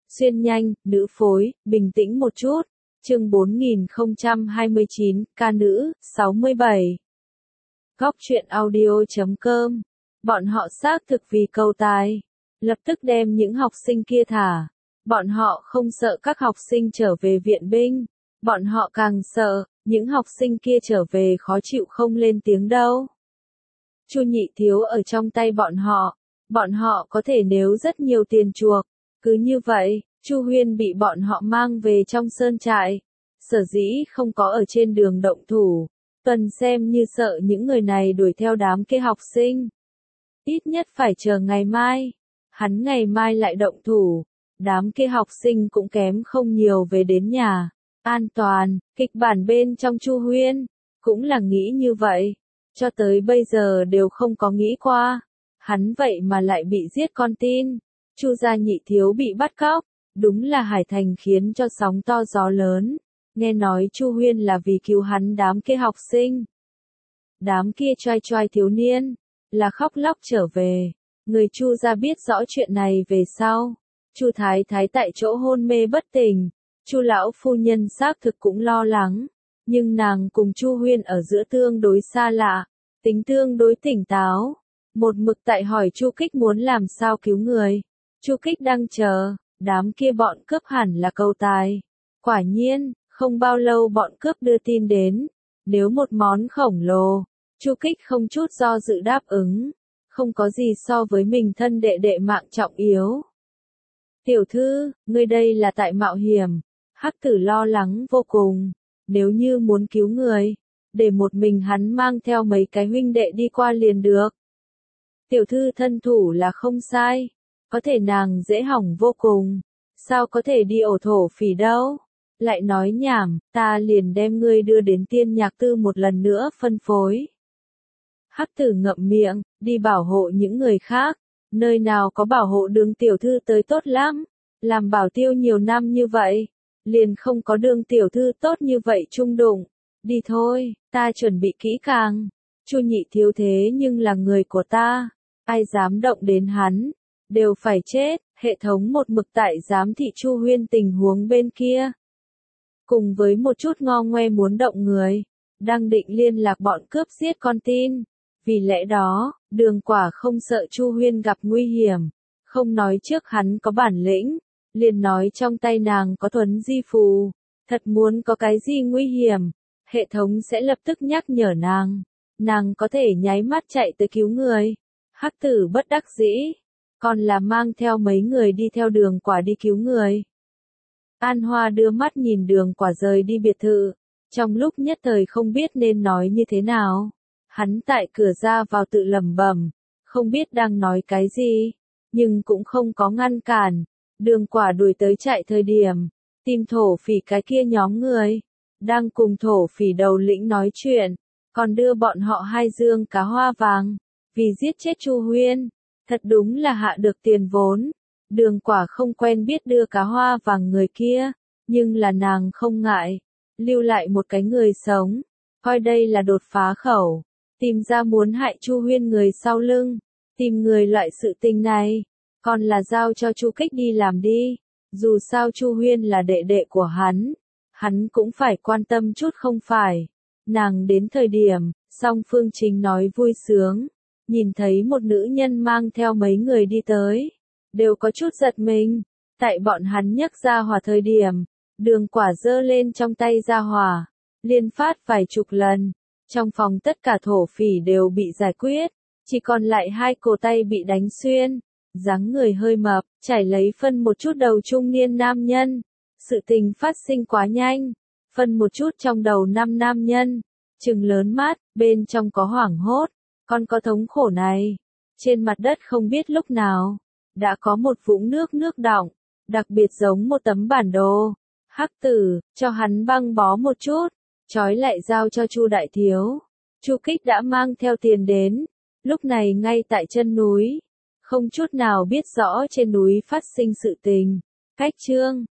Xuyên nhanh, nữ phối, bình tĩnh một chút. Chương 4029, ca nữ, 67. Góc truyện audio.com. Bọn họ xác thực vì cầu tài, lập tức đem những học sinh kia thả. Bọn họ không sợ các học sinh trở về viện binh, bọn họ càng sợ những học sinh kia trở về khó chịu không lên tiếng đâu. Chu Nhị Thiếu ở trong tay bọn họ có thể nếu rất nhiều tiền chuộc. Cứ như vậy, Chu Huyên bị bọn họ mang về trong sơn trại. Sở dĩ không có ở trên đường động thủ, Tuần xem như sợ những người này đuổi theo đám kia học sinh. Ít nhất phải chờ ngày mai. Hắn ngày mai lại động thủ, đám kia học sinh cũng kém không nhiều về đến nhà. An toàn, kịch bản bên trong Chu Huyên cũng là nghĩ như vậy. Cho tới bây giờ đều không có nghĩ qua. Hắn vậy mà lại bị giết con tin. Chu gia Nhị Thiếu bị bắt cóc, đúng là Hải Thành khiến cho sóng to gió lớn. Nghe nói Chu Huyên là vì cứu hắn đám kia học sinh. Đám kia choai choai thiếu niên, là khóc lóc trở về. Người Chu gia biết rõ chuyện này về sau. Chu Thái Thái tại chỗ hôn mê bất tỉnh. Chu lão phu nhân xác thực cũng lo lắng. Nhưng nàng cùng Chu Huyên ở giữa tương đối xa lạ, tính tương đối tỉnh táo. Một mực tại hỏi Chu Kích muốn làm sao cứu người. Chu Kích đang chờ, đám kia bọn cướp hẳn là cầu tài. Quả nhiên, không bao lâu bọn cướp đưa tin đến. Nếu một món khổng lồ, Chu Kích không chút do dự đáp ứng. Không có gì so với mình thân đệ đệ mạng trọng yếu. Tiểu thư, ngươi đây là tại mạo hiểm. Hắc Tử lo lắng vô cùng. Nếu như muốn cứu người, để một mình hắn mang theo mấy cái huynh đệ đi qua liền được. Tiểu thư thân thủ là không sai. Có thể nàng dễ hỏng vô cùng. Sao có thể đi ổ thổ phỉ đâu? Lại nói nhảm, ta liền đem ngươi đưa đến Tiên Nhạc Tư một lần nữa phân phối. Hắc Tử ngậm miệng, đi bảo hộ những người khác. Nơi nào có bảo hộ đường tiểu thư tới tốt lắm. Làm bảo tiêu nhiều năm như vậy, liền không có đường tiểu thư tốt như vậy chung đụng. Đi thôi, ta chuẩn bị kỹ càng. Chu Nhị Thiếu thế nhưng là người của ta. Ai dám động đến hắn, đều phải chết. Hệ thống một mực tại giám thị Chu Huyên tình huống bên kia. Cùng với một chút ngo ngoe muốn động người, đang định liên lạc bọn cướp giết con tin. Vì lẽ đó, Đường Quả không sợ Chu Huyên gặp nguy hiểm. Không nói trước hắn có bản lĩnh, liền nói trong tay nàng có thuấn di phù. Thật muốn có cái gì nguy hiểm, hệ thống sẽ lập tức nhắc nhở nàng. Nàng có thể nháy mắt chạy tới cứu người. Hắc Tử bất đắc dĩ, còn là mang theo mấy người đi theo Đường Quả đi cứu người. An Hoa đưa mắt nhìn Đường Quả rời đi biệt thự. Trong lúc nhất thời không biết nên nói như thế nào. Hắn tại cửa ra vào tự lẩm bẩm, không biết đang nói cái gì, nhưng cũng không có ngăn cản. Đường Quả đuổi tới chạy thời điểm, tìm thổ phỉ cái kia nhóm người, đang cùng thổ phỉ đầu lĩnh nói chuyện, còn đưa bọn họ 2 dương cá hoa vàng, vì giết chết Chu Huyên. Thật đúng là hạ được tiền vốn. Đường Quả không quen biết đưa cá hoa vàng người kia, nhưng là nàng không ngại, lưu lại một cái người sống, coi đây là đột phá khẩu, tìm ra muốn hại Chu Huyên người sau lưng, tìm người loại sự tình này, còn là giao cho Chu Kích đi làm đi, dù sao Chu Huyên là đệ đệ của hắn cũng phải quan tâm chút không phải. Nàng đến thời điểm, song phương chính nói vui sướng, nhìn thấy một nữ nhân mang theo mấy người đi tới, đều có chút giật mình. Tại bọn hắn nhấc ra hỏa thời điểm, Đường Quả giơ lên trong tay ra hỏa, liên phát vài chục lần. Trong phòng tất cả thổ phỉ đều bị giải quyết, chỉ còn lại 2 cổ tay bị đánh xuyên. Dáng người hơi mập, chảy lấy phân một chút đầu trung niên nam nhân. Sự tình phát sinh quá nhanh, phân một chút trong đầu 5 nam nhân, trừng lớn mắt, bên trong có hoảng hốt, còn có thống khổ này. Trên mặt đất không biết lúc nào, đã có một vũng nước đọng, đặc biệt giống một tấm bản đồ. Hắc Tử, cho hắn băng bó một chút, trói lại giao cho Chu Đại Thiếu. Chu Kích đã mang theo tiền đến, lúc này ngay tại chân núi, không chút nào biết rõ trên núi phát sinh sự tình. Cách chương